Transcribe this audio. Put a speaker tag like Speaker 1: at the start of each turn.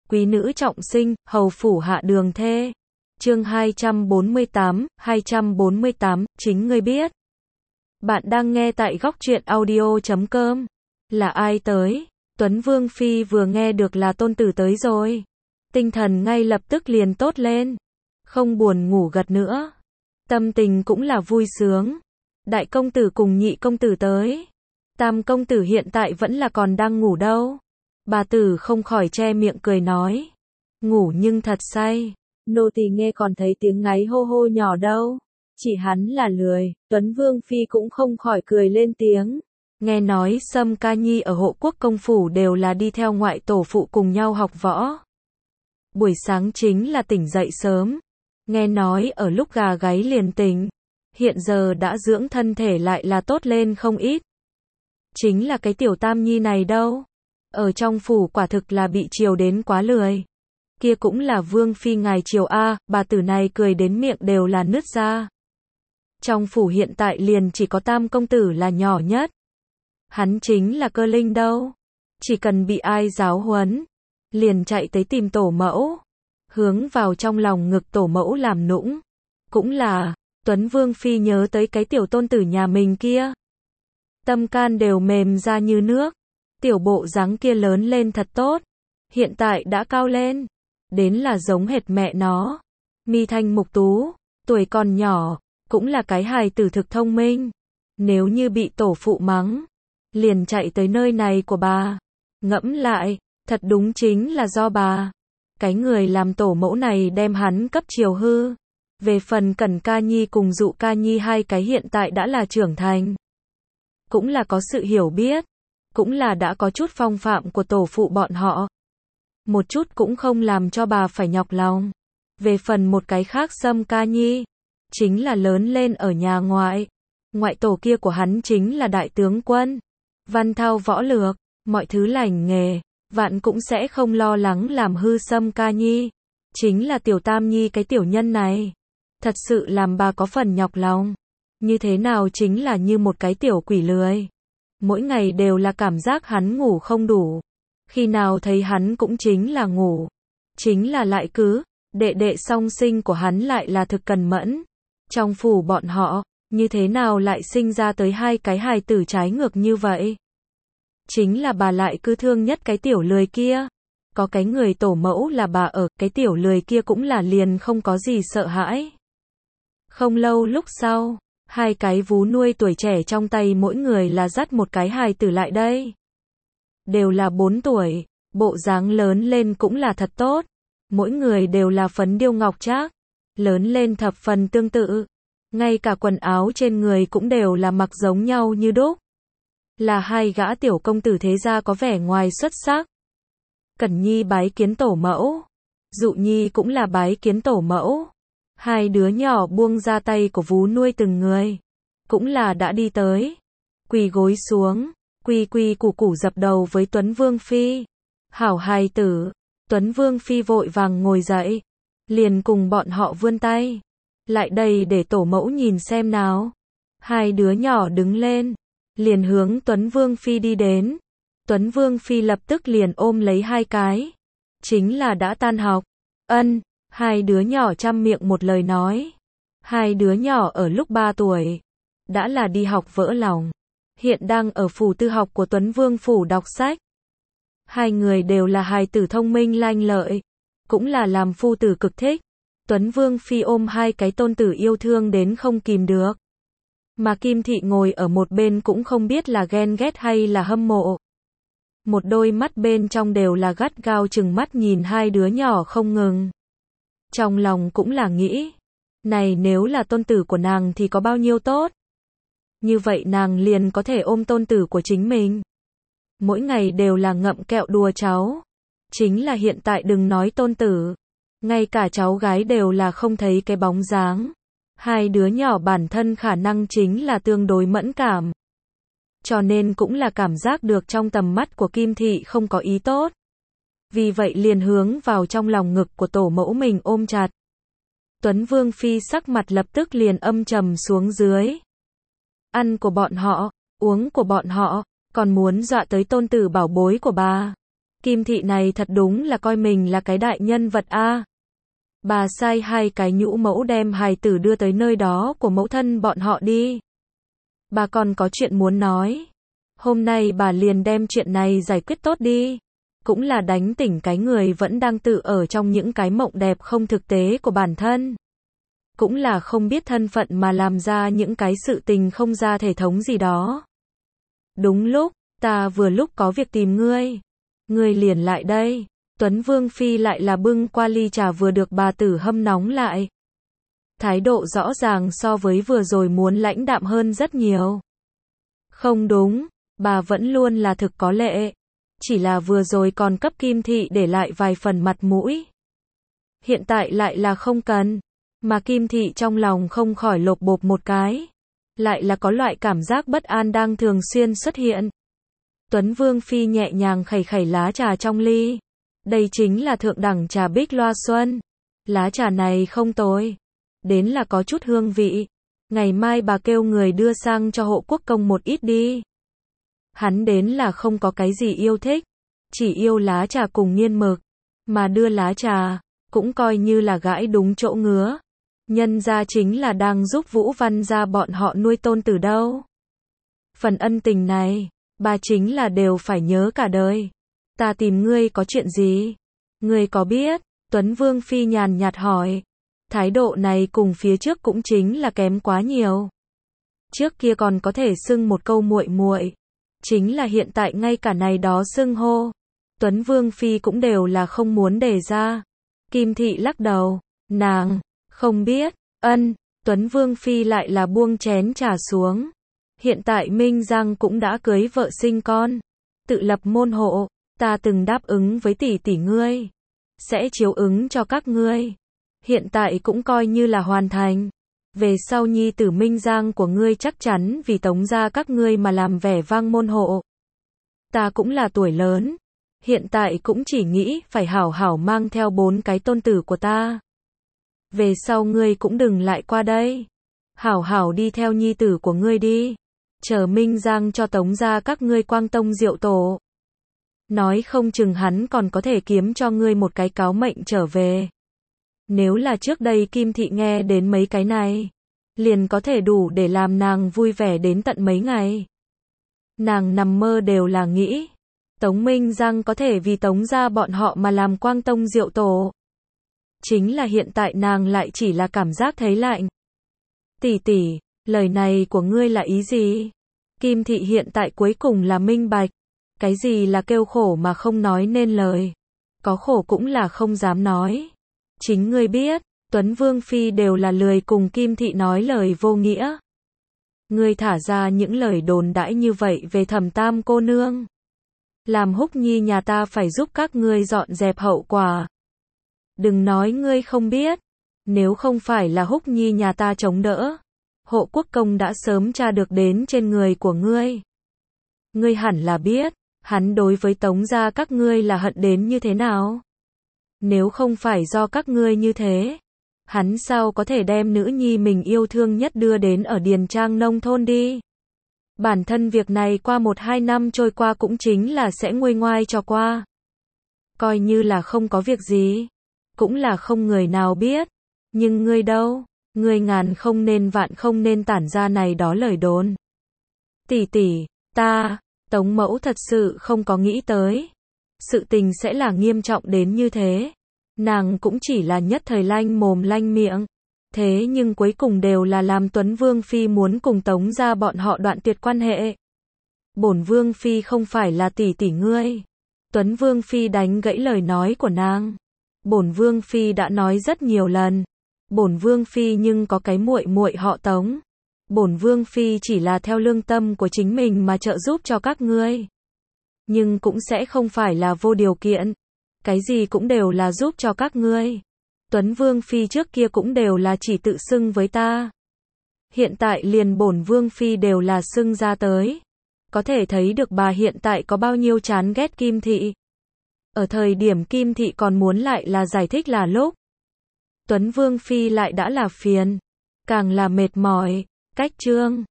Speaker 1: quý nữ trọng sinh, hầu phủ hạ đường thê. Chương 248, chính ngươi biết. Bạn đang nghe tại góc truyện audio.com. Là ai tới? Tuấn Vương Phi vừa nghe được là tôn tử tới rồi. Tinh thần ngay lập tức liền tốt lên. Không buồn ngủ gật nữa. Tâm tình cũng là vui sướng. Đại công tử cùng nhị công tử tới. Tam công tử hiện tại vẫn là còn đang ngủ đâu. Bà tử không khỏi che miệng cười nói. Ngủ nhưng thật say. Nô tỳ nghe còn thấy tiếng ngáy hô hô nhỏ đâu. Chỉ hắn là lười. Tuấn Vương Phi cũng không khỏi cười lên tiếng. Nghe nói Sâm Ca Nhi ở Hộ Quốc công phủ đều là đi theo ngoại tổ phụ cùng nhau học võ. Buổi sáng chính là tỉnh dậy sớm. Nghe nói ở lúc gà gáy liền tỉnh. Hiện giờ đã dưỡng thân thể lại là tốt lên không ít. Chính là cái tiểu Tam Nhi này đâu. Ở trong phủ quả thực là bị chiều đến quá lười. Kia cũng là Vương Phi ngài chiều a, bà tử này cười đến miệng đều là nứt ra. Trong phủ hiện tại liền chỉ có Tam công tử là nhỏ nhất. Hắn chính là Cơ Linh đâu. Chỉ cần bị ai giáo huấn, liền chạy tới tìm tổ mẫu. Hướng vào trong lòng ngực tổ mẫu làm nũng. Cũng là, Tuấn Vương Phi nhớ tới cái tiểu tôn tử nhà mình kia. Tâm can đều mềm ra như nước. Tiểu bộ dáng kia lớn lên thật tốt. Hiện tại đã cao lên. Đến là giống hệt mẹ nó. Mi thanh mục tú, tuổi còn nhỏ, cũng là cái hài tử thực thông minh. Nếu như bị tổ phụ mắng, liền chạy tới nơi này của bà. Ngẫm lại, thật đúng chính là do bà. Cái người làm tổ mẫu này đem hắn cấp chiều hư. Về phần Cẩn Ca Nhi cùng Dụ Ca Nhi hai cái hiện tại đã là trưởng thành. Cũng là có sự hiểu biết. Cũng là đã có chút phong phạm của tổ phụ bọn họ. Một chút cũng không làm cho bà phải nhọc lòng. Về phần một cái khác Sâm Ca Nhi, chính là lớn lên ở nhà ngoại. Ngoại tổ kia của hắn chính là đại tướng quân. Văn thao võ lược, mọi thứ lành nghề, vạn cũng sẽ không lo lắng làm hư Sâm Ca Nhi. Chính là tiểu Tam Nhi cái tiểu nhân này. Thật sự làm bà có phần nhọc lòng. Như thế nào chính là như một cái tiểu quỷ lười. Mỗi ngày đều là cảm giác hắn ngủ không đủ. Khi nào thấy hắn cũng chính là ngủ. Chính là lại cứ, đệ đệ song sinh của hắn lại là thực cần mẫn. Trong phủ bọn họ, như thế nào lại sinh ra tới hai cái hài tử trái ngược như vậy? Chính là bà lại cứ thương nhất cái tiểu lười kia. Có cái người tổ mẫu là bà ở, cái tiểu lười kia cũng là liền không có gì sợ hãi. Không lâu lúc sau, hai cái vú nuôi tuổi trẻ trong tay mỗi người là dắt một cái hài tử lại đây. Đều là 4 tuổi, bộ dáng lớn lên cũng là thật tốt. Mỗi người đều là phấn điêu ngọc trác, lớn lên thập phần tương tự. Ngay cả quần áo trên người cũng đều là mặc giống nhau như đúc. Là hai gã tiểu công tử thế gia có vẻ ngoài xuất sắc. Cẩn Nhi bái kiến tổ mẫu. Dụ Nhi cũng là bái kiến tổ mẫu. Hai đứa nhỏ buông ra tay của vú nuôi từng người. Cũng là đã đi tới. Quỳ gối xuống. Quy quy củ củ dập đầu với Tuấn Vương Phi. Hảo hài tử. Tuấn Vương Phi vội vàng ngồi dậy. Liền cùng bọn họ vươn tay. Lại đây để tổ mẫu nhìn xem nào. Hai đứa nhỏ đứng lên. Liền hướng Tuấn Vương Phi đi đến. Tuấn Vương Phi lập tức liền ôm lấy hai cái. Chính là đã tan học. Ân. Hai đứa nhỏ chăm miệng một lời nói. Hai đứa nhỏ ở lúc 3 tuổi. Đã là đi học vỡ lòng. Hiện đang ở phủ tư học của Tuấn Vương phủ đọc sách. Hai người đều là hài tử thông minh lanh lợi. Cũng là làm phu tử cực thích. Tuấn Vương Phi ôm hai cái tôn tử yêu thương đến không kìm được. Mà Kim Thị ngồi ở một bên cũng không biết là ghen ghét hay là hâm mộ. Một đôi mắt bên trong đều là gắt gao chừng mắt nhìn hai đứa nhỏ không ngừng. Trong lòng cũng là nghĩ. Này nếu là tôn tử của nàng thì có bao nhiêu tốt. Như vậy nàng liền có thể ôm tôn tử của chính mình. Mỗi ngày đều là ngậm kẹo đùa cháu. Chính là hiện tại đừng nói tôn tử. Ngay cả cháu gái đều là không thấy cái bóng dáng. Hai đứa nhỏ bản thân khả năng chính là tương đối mẫn cảm. Cho nên cũng là cảm giác được trong tầm mắt của Kim Thị không có ý tốt. Vì vậy liền hướng vào trong lòng ngực của tổ mẫu mình ôm chặt. Tuấn Vương Phi sắc mặt lập tức liền âm trầm xuống dưới. Ăn của bọn họ, uống của bọn họ, còn muốn dọa tới tôn tử bảo bối của bà. Kim thị này thật đúng là coi mình là cái đại nhân vật a. Bà sai 2 cái nhũ mẫu đem hài tử đưa tới nơi đó của mẫu thân bọn họ đi. Bà còn có chuyện muốn nói. Hôm nay bà liền đem chuyện này giải quyết tốt đi. Cũng là đánh tỉnh cái người vẫn đang tự ở trong những cái mộng đẹp không thực tế của bản thân. Cũng là không biết thân phận mà làm ra những cái sự tình không ra thể thống gì đó. Đúng lúc, ta vừa lúc có việc tìm ngươi. Ngươi liền lại đây. Tuấn Vương Phi lại là bưng qua ly trà vừa được bà tử hâm nóng lại. Thái độ rõ ràng so với vừa rồi muốn lãnh đạm hơn rất nhiều. Không đúng, bà vẫn luôn là thực có lệ. Chỉ là vừa rồi còn cấp Kim thị để lại vài phần mặt mũi. Hiện tại lại là không cần. Mà Kim thị trong lòng không khỏi lột bột một cái. Lại là có loại cảm giác bất an đang thường xuyên xuất hiện. Tuấn Vương Phi nhẹ nhàng khẩy khẩy lá trà trong ly. Đây chính là thượng đẳng trà Bích Loa Xuân. Lá trà này không tồi. Đến là có chút hương vị. Ngày mai bà kêu người đưa sang cho Hộ Quốc Công một ít đi. Hắn đến là không có cái gì yêu thích. Chỉ yêu lá trà cùng nghiên mực. Mà đưa lá trà, cũng coi như là gãi đúng chỗ ngứa. Nhân ra chính là đang giúp Vũ Văn gia bọn họ nuôi tôn tử đâu. Phần ân tình này, bà chính là đều phải nhớ cả đời. Ta tìm ngươi có chuyện gì? Ngươi có biết? Tuấn Vương Phi nhàn nhạt hỏi. Thái độ này cùng phía trước cũng chính là kém quá nhiều. Trước kia còn có thể xưng một câu muội muội, chính là hiện tại ngay cả này đó xưng hô. Tuấn Vương Phi cũng đều là không muốn đề ra. Kim thị lắc đầu, nàng không biết. Tuấn Vương Phi lại là buông chén trà xuống. Hiện tại Minh Giang cũng đã cưới vợ sinh con, tự lập môn hộ, ta từng đáp ứng với tỷ tỷ ngươi, sẽ chiếu ứng cho các ngươi. Hiện tại cũng coi như là hoàn thành. Về sau nhi tử Minh Giang của ngươi chắc chắn vì Tống gia các ngươi mà làm vẻ vang môn hộ. Ta cũng là tuổi lớn, hiện tại cũng chỉ nghĩ phải hảo hảo mang theo 4 cái tôn tử của ta. Về sau ngươi cũng đừng lại qua đây. Hảo hảo đi theo nhi tử của ngươi đi. Chờ Minh Giang cho Tống gia các ngươi quang tông diệu tổ. Nói không chừng hắn còn có thể kiếm cho ngươi một cái cáo mệnh trở về. Nếu là trước đây Kim thị nghe đến mấy cái này, liền có thể đủ để làm nàng vui vẻ đến tận mấy ngày. Nàng nằm mơ đều là nghĩ, Tống Minh Giang có thể vì Tống gia bọn họ mà làm quang tông diệu tổ. Chính là hiện tại nàng lại chỉ là cảm giác thấy lạnh. Tỷ tỷ, lời này của ngươi là ý gì? Kim thị hiện tại cuối cùng là minh bạch. Cái gì là kêu khổ mà không nói nên lời? Có khổ cũng là không dám nói. Chính ngươi biết, Tuấn Vương Phi đều là lười cùng Kim thị nói lời vô nghĩa. Ngươi thả ra những lời đồn đãi như vậy về Thẩm Tam cô nương. Làm Húc Nhi nhà ta phải giúp các ngươi dọn dẹp hậu quả. Đừng nói ngươi không biết. Nếu không phải là Húc Nhi nhà ta chống đỡ, Hộ Quốc Công đã sớm tra được đến trên người của ngươi. Ngươi hẳn là biết, hắn đối với Tống gia các ngươi là hận đến như thế nào. Nếu không phải do các ngươi như thế, hắn sao có thể đem nữ nhi mình yêu thương nhất đưa đến ở điền trang nông thôn đi. Bản thân việc này qua 1-2 năm trôi qua cũng chính là sẽ nguôi ngoai cho qua. Coi như là không có việc gì, cũng là không người nào biết. Nhưng ngươi đâu, ngươi ngàn không nên vạn không nên tản ra này đó lời đồn. Tỷ tỷ, Tống mẫu thật sự không có nghĩ tới. Sự tình sẽ là nghiêm trọng đến như thế. Nàng cũng chỉ là nhất thời lanh mồm lanh miệng. Thế nhưng cuối cùng đều là làm Tuấn Vương Phi muốn cùng Tống gia bọn họ đoạn tuyệt quan hệ. Bổn Vương Phi không phải là tỷ tỷ ngươi. Tuấn Vương Phi đánh gãy lời nói của nàng. Bổn Vương Phi đã nói rất nhiều lần. Bổn Vương Phi nhưng có cái muội muội họ Tống. Bổn Vương Phi chỉ là theo lương tâm của chính mình mà trợ giúp cho các ngươi. Nhưng cũng sẽ không phải là vô điều kiện. Cái gì cũng đều là giúp cho các ngươi. Tuấn Vương Phi trước kia cũng đều là chỉ tự xưng với ta. Hiện tại liền bổn Vương Phi đều là xưng ra tới. Có thể thấy được bà hiện tại có bao nhiêu chán ghét Kim thị. Ở thời điểm Kim thị còn muốn lại là giải thích là lúc. Tuấn Vương Phi lại đã là phiền. Càng là mệt mỏi. Cách chương